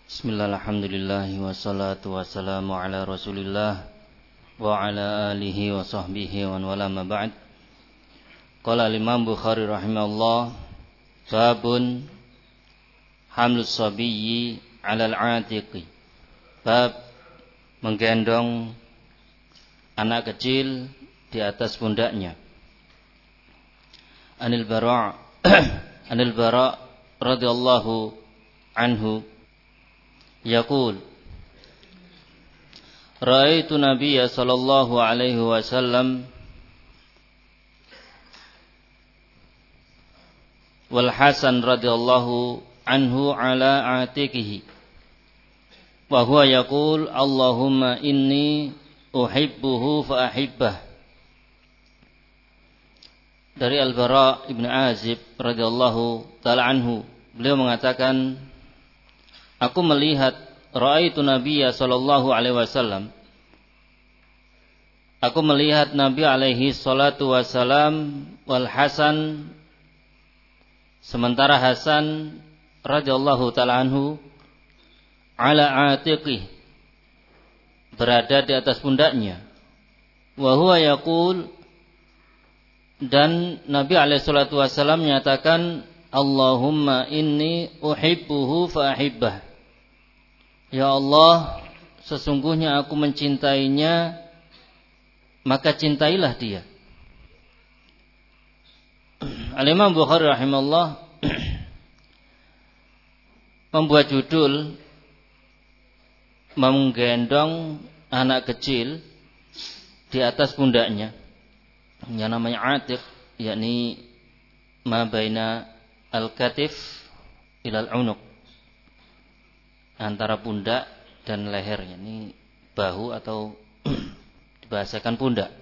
Bismillah, alhamdulillah, wassalatu wassalamu ala rasulillah wa ala alihi wa sahbihi wa wala ma ba'd. Qala al-Imam Bukhari rahimahullah, babun hamlus sabiyyi ala al-atiqi. Bab menggendong anak kecil di atas pundaknya. Anil Bara' radhiyallahu anhu yaqul ra'aitu nabiyya sallallahu alaihi wasallam wal Hasan radhiyallahu anhu ala atiqihi wa huwa yaqul Allahumma inni uhibbuhu fa ahibbah. Dari Al-Bara' ibn Azib radhiyallahu ta'ala anhu, beliau mengatakan, aku melihat ra'aitu Nabiyya sallallahu alaihi wasallam. Aku melihat Nabi alaihi salatu wasalam wal Hasan, sementara Hasan radhiyallahu ta'ala anhu ala atiqih, berada di atas pundaknya. Wa huwa yaqul, dan Nabi alaihi salatu wasalam menyatakan, Allahumma inni uhibbuhu fa ahibbah. Ya Allah, sesungguhnya aku mencintainya, maka cintailah dia. Al-Imam Bukhari rahimahullah membuat judul menggendong anak kecil di atas pundaknya, yang namanya atiq, yakni ma baina al-katif ilal unuq, antara pundak dan lehernya, ini bahu atau dibahasakan pundak.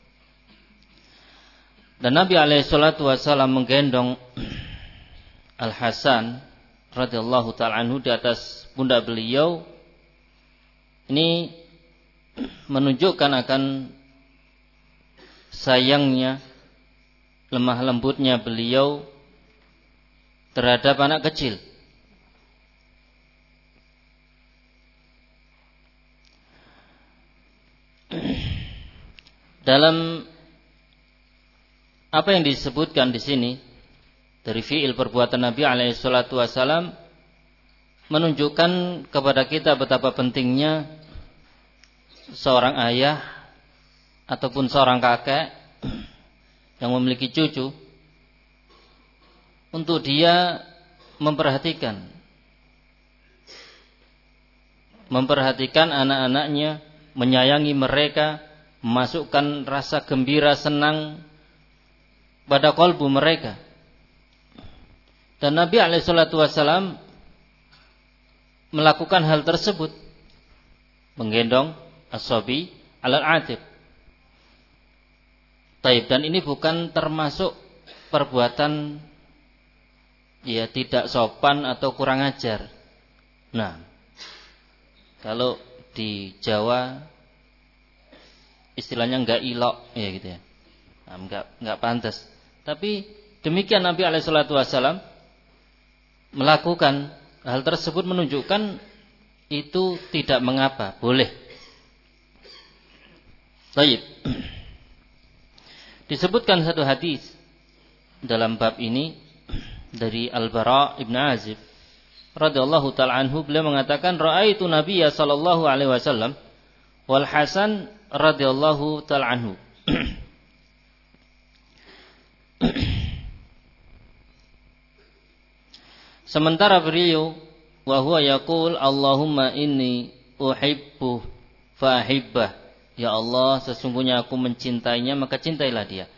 Dan Nabi alaihi salatu wasallam menggendong Al-Hasan radhiyallahu ta'ala anhu di atas pundak beliau. Ini menunjukkan akan sayangnya, lemah lembutnya beliau terhadap anak kecil. Dalam apa yang disebutkan di sini dari fiil perbuatan Nabi alaihi salatu wasalam menunjukkan kepada kita betapa pentingnya seorang ayah ataupun seorang kakek yang memiliki cucu untuk dia memperhatikan anak-anaknya, menyayangi mereka, memasukkan rasa gembira, senang pada kalbu mereka. Dan Nabi alaihi salatu wasallam melakukan hal tersebut, menggendong as-sabi alal atiq. Taib, dan ini bukan termasuk perbuatan ya tidak sopan atau kurang ajar. Nah, kalau di Jawa istilahnya enggak ilok ya gitu ya. Nah, enggak pantas. Tapi demikian Nabi alaihi salatu wasallam melakukan hal tersebut, menunjukkan itu tidak mengapa, boleh. Baik. Disebutkan satu hadis dalam bab ini dari Al-Bara' ibn Azib radhiyallahu ta'ala anhu, beliau mengatakan, ra'aitu Nabiyya sallallahu alaihi wasallam wal Hasan radhiyallahu ta'ala anhu. Sementara beliau, wa huwa yaqul Allahumma inni uhibbu fa ahibbah. Ya Allah, sesungguhnya aku mencintainya, maka cintailah dia.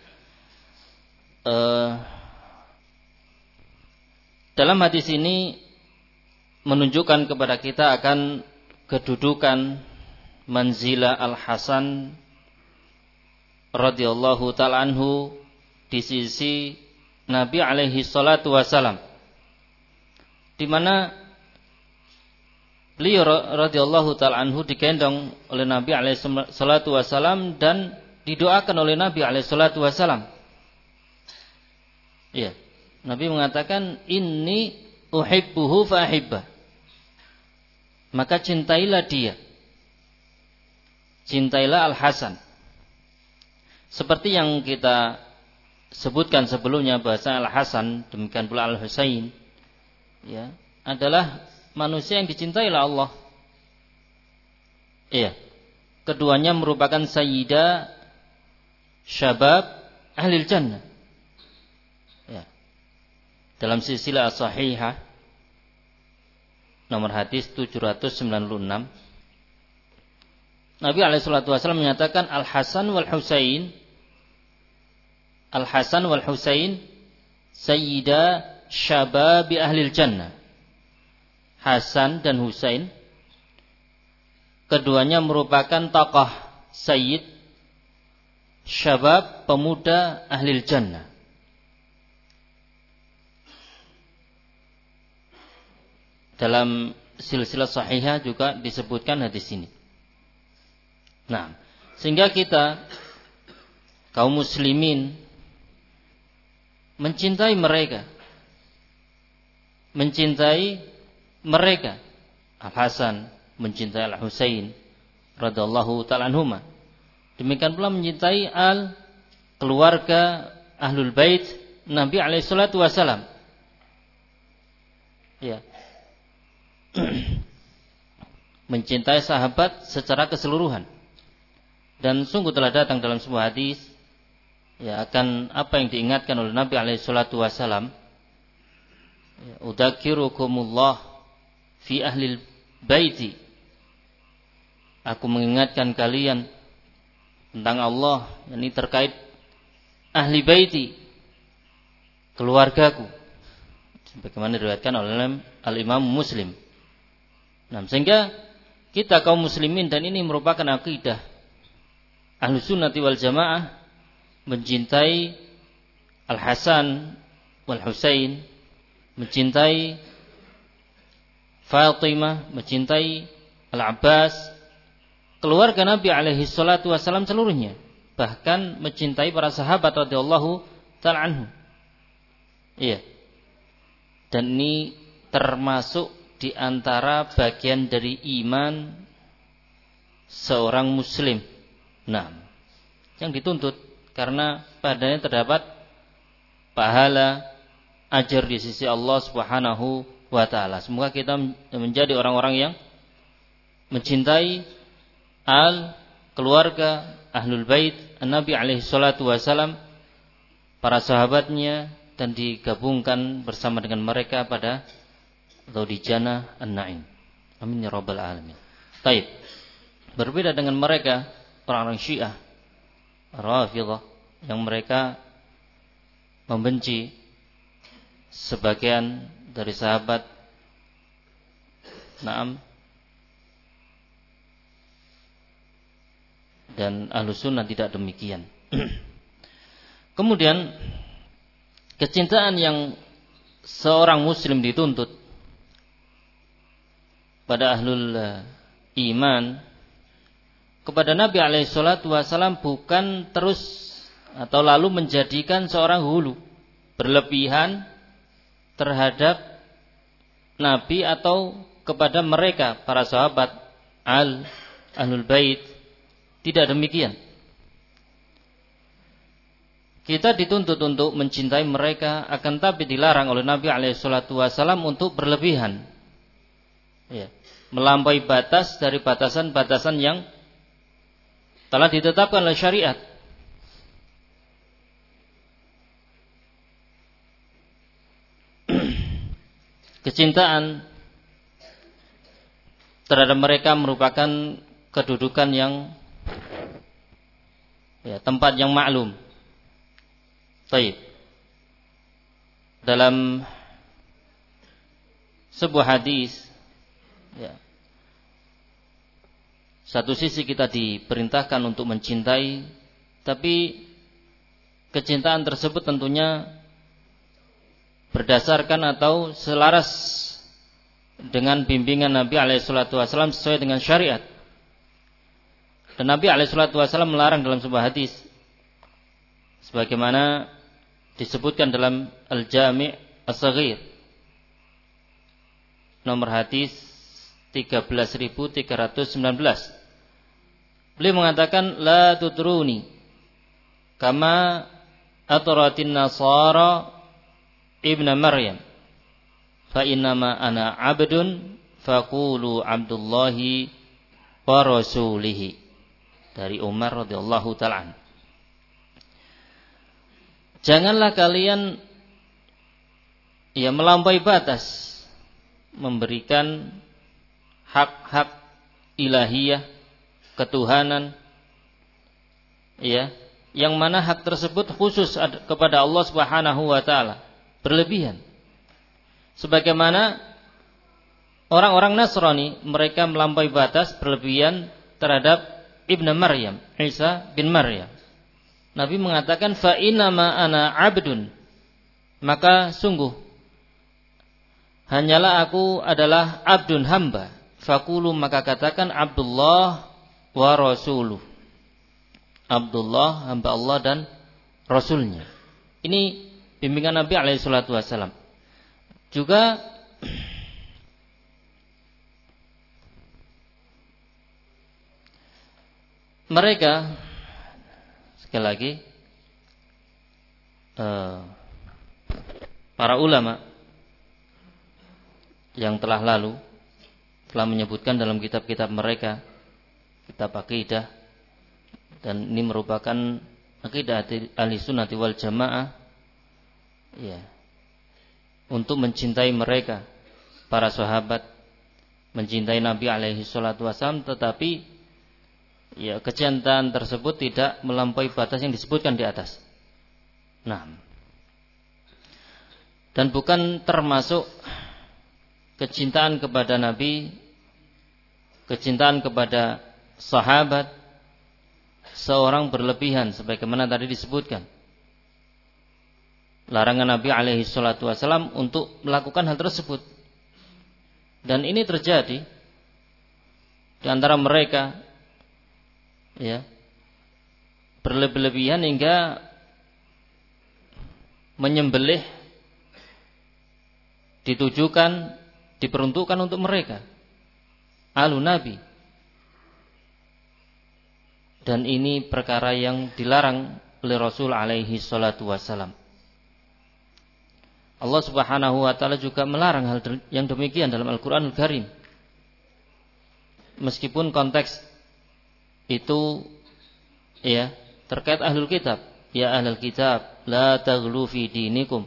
Dalam hadis ini menunjukkan kepada kita akan kedudukan manzilah Al-Hasan radhiyallahu ta'ala anhu di sisi Nabi alaihi salatu wasalam, di mana beliau radhiyallahu ta'ala anhu digendong oleh Nabi alaihi salatu wasalam dan didoakan oleh Nabi alaihi salatu wasalam. Iya, Nabi mengatakan inni uhibbuhu fa ahibbah. maka cintailah dia. Cintailah Al-Hasan. Seperti yang kita sebutkan sebelumnya, bahasa Al-Hasan, demikian pula Al-Husain, ya, adalah manusia yang dicintai oleh Allah. Iya. Keduanya merupakan sayyida syabab ahlil jannah. Ya. Dalam silsilah as-sahihah nomor hadis 796, Nabi SAW menyatakan Al-Hasan wal Husain sayyida syababi ahlil jannah. Hasan dan Husain keduanya merupakan tokoh sayyid syabab pemuda ahlil jannah. Dalam silsilah sahihah juga disebutkan hadis ini. Nah, sehingga kita kaum muslimin mencintai mereka. Al-Hasan mencintai Al-Husain radhiyallahu ta'ala anhuma. Demikian pula mencintai keluarga Ahlul Bait Nabi alaihi salatu wasalam. Ya. Mencintai sahabat secara keseluruhan. Dan sungguh telah datang dalam sebuah hadis, ya, akan apa yang diingatkan oleh Nabi alaihi salatu wasalam. Ya, udzakirukumullah fi ahlil baiti. Aku mengingatkan kalian tentang Allah, ini terkait ahli baiti, keluargaku, sebagaimana diriwayatkan oleh Al-Imam Muslim. Nah, sehingga kita kaum muslimin, dan ini merupakan akidah Ahlus Sunnati wal Jamaah, mencintai Al-Hasan wal Husain, mencintai Fatimah, mencintai Al-Abbas, keluarga Nabi alaihi salatu wasallam seluruhnya, bahkan mencintai para sahabat radhiyallahu ta'ala anhum. Iya. Dan ini termasuk di antara bagian dari iman seorang muslim. Nah, yang dituntut, karena padanya terdapat pahala ajar di sisi Allah Subhanahu wa taala. Semoga kita menjadi orang-orang yang mencintai keluarga Ahlul Bait Nabi alaihi salatu wasalam, para sahabatnya, dan digabungkan bersama dengan mereka pada atau di Jannah An-Na'im. Amin ya rabbal alamin. Baik. Berbeda dengan mereka orang-orang Syiah Rafidhah yang mereka membenci sebagian dari sahabat. Naam. Dan Ahlus Sunnah tidak demikian. Kemudian kecintaan yang seorang muslim dituntut pada ahlul iman kepada Nabi alaihi salatu wasallam bukan terus atau lalu menjadikan seorang hulu berlebihan terhadap Nabi atau kepada mereka para sahabat ahlul bait. Tidak demikian. Kita dituntut untuk mencintai mereka, akan tapi dilarang oleh Nabi alaihi salatu wasallam untuk berlebihan, ya, melampaui batas dari batasan-batasan yang telah ditetapkan oleh syariat. Kecintaan terhadap mereka merupakan kedudukan yang, ya, tempat yang maklum. Baik. Dalam sebuah hadis, ya, satu sisi kita diperintahkan untuk mencintai, tapi kecintaan tersebut tentunya berdasarkan atau selaras dengan bimbingan Nabi alaihi salatu wasallam, sesuai dengan syariat. Dan Nabi alaihi salatu wasallam melarang dalam sebuah hadis, sebagaimana disebutkan dalam Al-Jami' As-Saghir nomor hadis 13.319. Beliau mengatakan la tutruni kama atratin nasara ibnu Maryam fa innama ana abdun faqulu abdullahi wa rasulihi. Dari Umar radhiyallahu taala. Janganlah kalian melampaui batas memberikan hak-hak ilahiyah, ketuhanan, yang mana hak tersebut khusus kepada Allah Subhanahu wa taala, berlebihan. Sebagaimana orang-orang Nasrani, mereka melampaui batas berlebihan terhadap Ibnu Maryam, Isa bin Maryam. Nabi mengatakan fa innama ana abdun, maka sungguh hanyalah aku adalah abdun, hamba. Faqulu, maka katakan Abdullah wa rasuluh. Abdullah, hamba Allah dan Rasulnya. Ini bimbingan Nabi alaihi salatu wasallam. Juga mereka, sekali lagi, para ulama yang telah lalu telah menyebutkan dalam kitab-kitab mereka, kitab akidah, dan ini merupakan akidah ahli sunnati wal jamaah, untuk mencintai mereka, para sahabat, mencintai Nabi alaihi salatu wasallam, tetapi kecintaan tersebut tidak melampaui batas yang disebutkan di atas. Nah, dan bukan termasuk kecintaan kepada Nabi, kecintaan kepada sahabat seorang berlebihan sebagaimana tadi disebutkan. Larangan Nabi alaihi salatu wasallam untuk melakukan hal tersebut. Dan ini terjadi di antara mereka, berlebihan hingga menyembelih ditujukan, diperuntukkan untuk mereka, ahlu Nabi. Dan ini perkara yang dilarang oleh Rasul alaihi salatu wasallam. Allah Subhanahu wa taala juga melarang hal yang demikian dalam Al-Qur'anul Karim. Meskipun konteks itu terkait ahlul kitab, ya ahlul kitab la taghlu fi dinikum.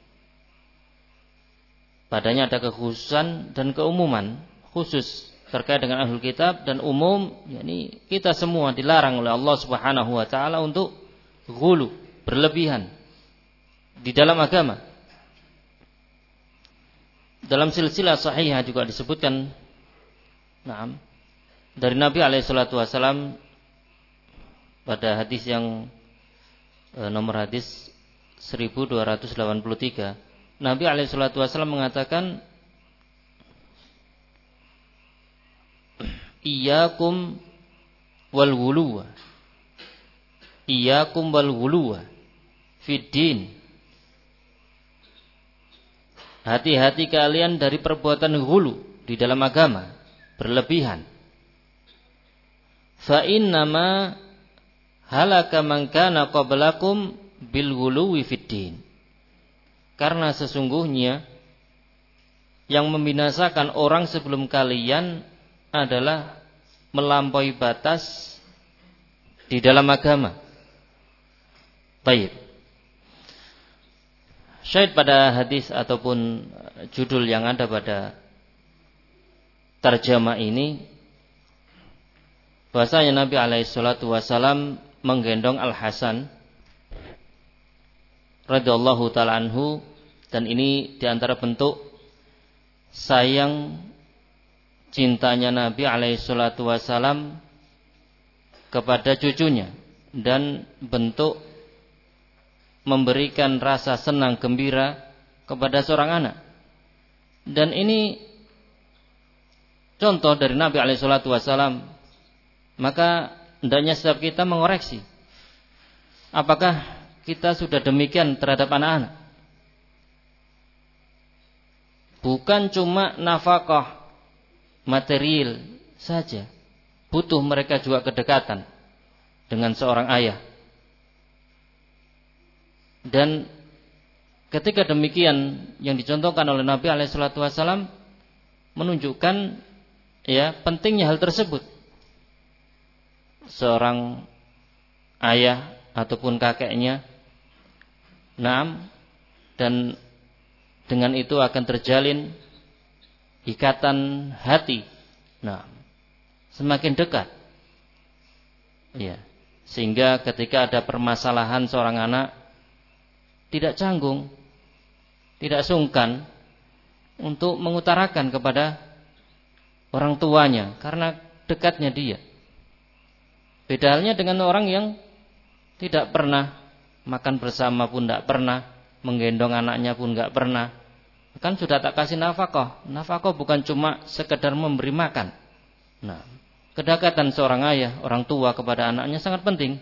Padanya ada kekhususan dan keumuman. Khusus terkait dengan ahlul kitab, dan umum, yakni kita semua dilarang oleh Allah Subhanahu wa taala untuk ghulu, berlebihan di dalam agama. Dalam silsilah sahihah juga disebutkan dari Nabi alaihi salatu wasallam pada hadis yang nomor hadis 1283, Nabi alaihi salatu wasallam mengatakan, Iyyakum wal ghuluwa. Iyyakum wal ghuluwa fid din. Hati-hati kalian dari perbuatan ghulu di dalam agama, berlebihan. Fa innama halaka man kana qablakum bil ghuluwi fid din. Karena sesungguhnya yang membinasakan orang sebelum kalian adalah melampaui batas di dalam agama. Baik. Syahid pada hadis ataupun judul yang ada pada tarjamah ini, bahasanya Nabi alaihi salatu wasallam menggendong Al-Hasan radhiyallahu ta'ala anhu, dan ini diantara bentuk sayang cintanya Nabi alaihi salatu wasallam kepada cucunya, dan bentuk memberikan rasa senang gembira kepada seorang anak. Dan ini contoh dari Nabi alaihi salatu wasallam. Maka hendaknya setiap kita mengoreksi, apakah kita sudah demikian terhadap anak-anak? Bukan cuma nafkah material saja, butuh mereka juga kedekatan dengan seorang ayah. Dan ketika demikian yang dicontohkan oleh Nabi SAW menunjukkan ya pentingnya hal tersebut. Seorang ayah ataupun kakeknya, dan dengan itu akan terjalin ikatan hati, semakin dekat. Ya, sehingga ketika ada permasalahan seorang anak tidak canggung, tidak sungkan untuk mengutarakan kepada orang tuanya karena dekatnya dia. Beda halnya dengan orang yang tidak pernah makan bersama pun tidak pernah, menggendong anaknya pun tidak pernah. Kan sudah tak kasih nafkah. Nafkah bukan cuma sekedar memberi makan. Kedekatan seorang ayah, orang tua kepada anaknya sangat penting.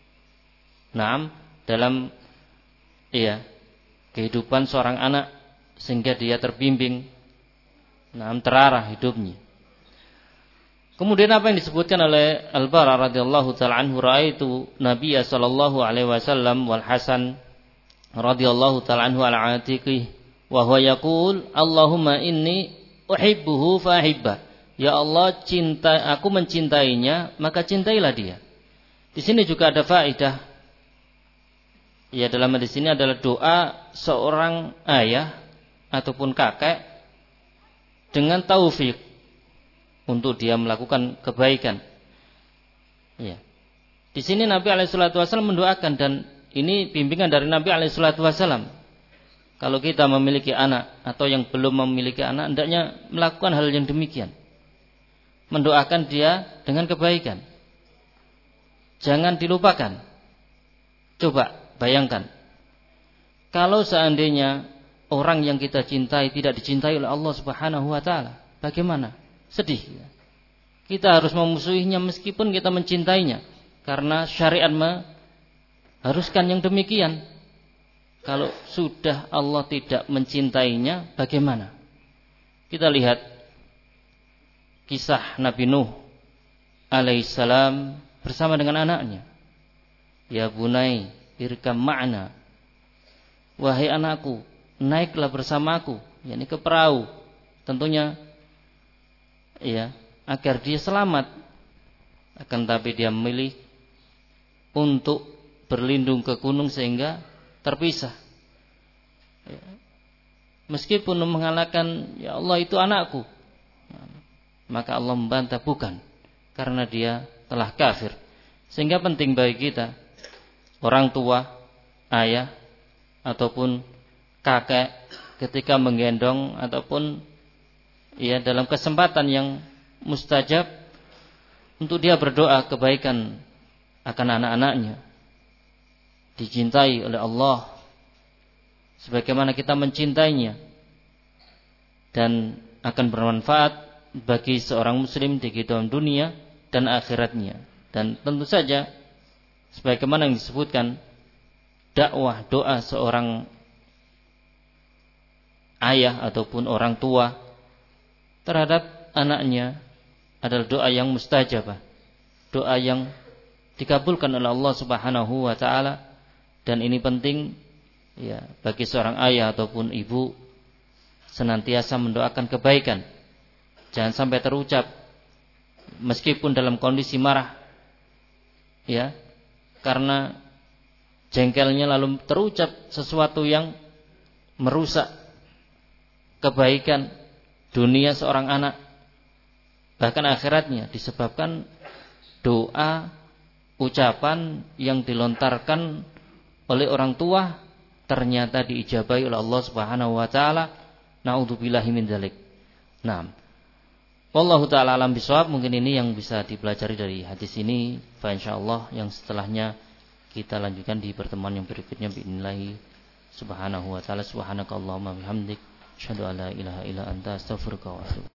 Dalam kehidupan seorang anak sehingga dia terbimbing, terarah hidupnya. Kemudian apa yang disebutkan oleh Al-Bara radhiyallahu taala anhu, raaitu Nabiya sallallahu alaihi wasallam wal Hasan radhiyallahu taala anhu ala atiqih wa huwa yaqul Allahumma inni uhibbuhu fa ahibba. Ya Allah, aku mencintainya, maka cintailah dia. Di sini juga ada faedah. Ya, dalam hadis ini adalah doa seorang ayah ataupun kakek dengan taufik untuk dia melakukan kebaikan. Ya. Di sini Nabi SAW mendoakan, dan ini bimbingan dari Nabi SAW. Kalau kita memiliki anak atau yang belum memiliki anak, hendaknya melakukan hal yang demikian. Mendoakan dia dengan kebaikan. Jangan dilupakan. Coba bayangkan, kalau seandainya orang yang kita cintai tidak dicintai oleh Allah Subhanahu wa taala, bagaimana? Sedih. Kita harus memusuhinya meskipun kita mencintainya, karena syariat mengharuskan yang demikian. Kalau sudah Allah tidak mencintainya, bagaimana? Kita lihat kisah Nabi Nuh alaihissalam bersama dengan anaknya. Ya bunai irkam ma'na, wahai anakku, naiklah bersamaku, yakni ke perahu. Tentunya agar dia selamat. Akan tapi dia memilih untuk berlindung ke gunung sehingga terpisah. Meskipun mengatakan, ya Allah itu anakku, maka Allah membantah bukan, karena dia telah kafir. Sehingga penting bagi kita, orang tua, ayah ataupun kakek, ketika menggendong ataupun dalam kesempatan yang mustajab, untuk dia berdoa kebaikan akan anak-anaknya, dicintai oleh Allah sebagaimana kita mencintainya, dan akan bermanfaat bagi seorang muslim di kehidupan dunia dan akhiratnya. Dan tentu saja sebagaimana yang disebutkan, dakwah doa seorang ayah ataupun orang tua terhadap anaknya adalah doa yang mustajabah, doa yang dikabulkan oleh Allah Subhanahu wa taala. Dan ini penting bagi seorang ayah ataupun ibu senantiasa mendoakan kebaikan. Jangan sampai terucap meskipun dalam kondisi marah, karena jengkelnya lalu terucap sesuatu yang merusak kebaikan dunia seorang anak, bahkan akhiratnya, disebabkan doa, ucapan yang dilontarkan oleh orang tua ternyata diijabahi oleh Allah Subhanahu wa taala. Naudzubillahi min dzalik. Wallahu taala alam bisawab. Mungkin ini yang bisa dipelajari dari hadis ini. Fa insyaallah yang setelahnya kita lanjutkan di pertemuan yang berikutnya biidznillah subhanahu wa taala. Subhanakallahumma bihamdik, asyhadu an la ilaha illa anta, astaghfiruka wa atubu